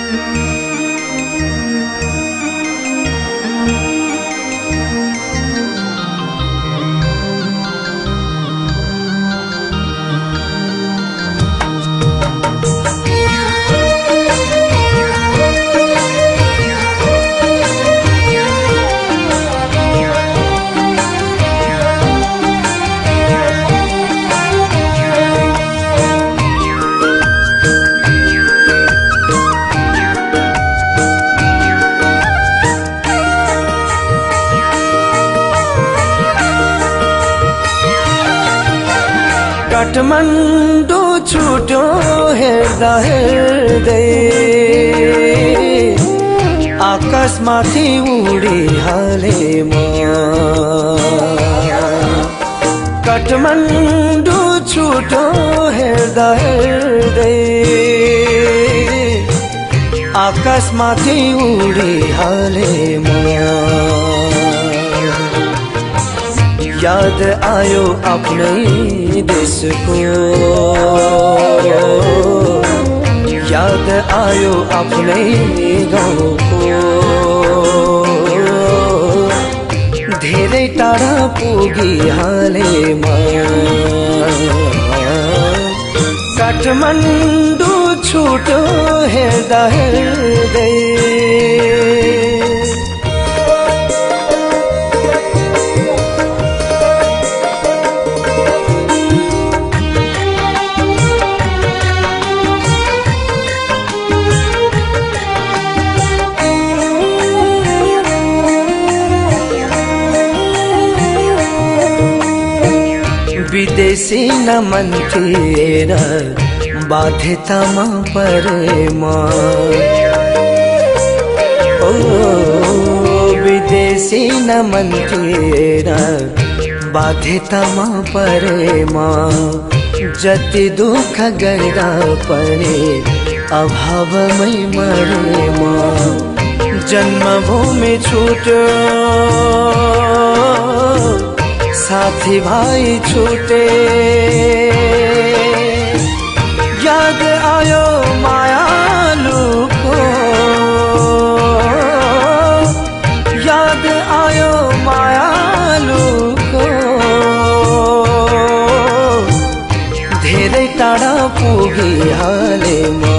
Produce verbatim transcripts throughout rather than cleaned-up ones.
काठमाडौँ छुट्यो हेर्दा हेर्दै आकाशमाथि उडिहाले म। काठमाडौँ छुट्यो हेर्दा हेर्दै आकाशमाथि उडिहाले म। याद आयो आफ्नै देशको, याद आयो आफ्नै गाउँको। धेरै टाढा पुगिहाले म। काठमाडौँ छुट्यो हेर्दा हेर्दै विदेशी न मन थिएन बाध्यतामा परेमा। ओ विदेशी न मन थिएन बाध्यतामा परेमा। जति दुःख गर्दा पनि अभावमै मरेमा। जन्मभूमि छुट्यो साथी भाइ छुटे। याद आयो मायालुको, याद आयो मायालुको। धेरै टाढा पुगिहाले म।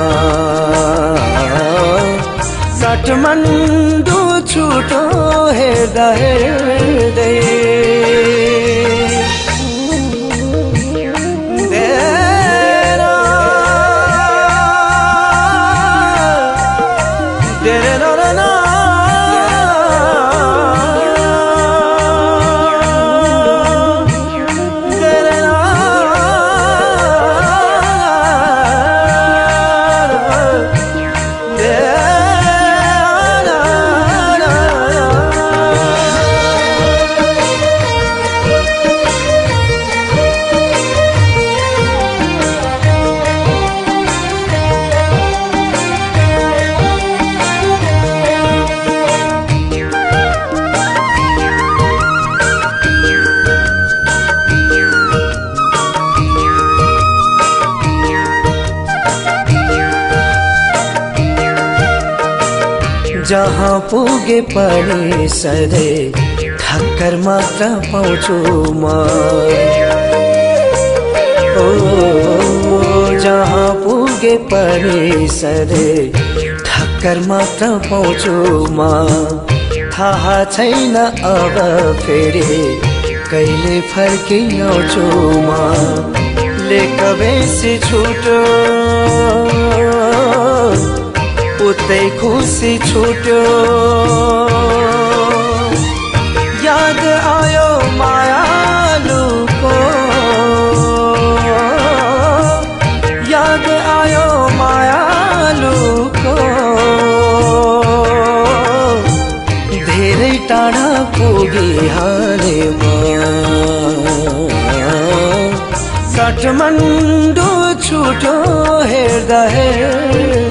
काठमाडौँ छुट्यो हेर्दा हेर्दै जहाँ पुगे पनि सधैँ ठक्कर मात्र पाउँछु म। ओ जहाँ पुगे पनि सधैँ ठक्कर मात्र पाउँछु म। थाहा छैन अब फेरि कहिले फर्किआउँछु म। लेक बेसी छुट्यो उतै खुसी छुट्यो। याद आयो मायालुको, याद आयो मायालुको। धेरै टाढा पुगिहाले म। काठमाडौँ छुट्यो हेर्दा हेर्दै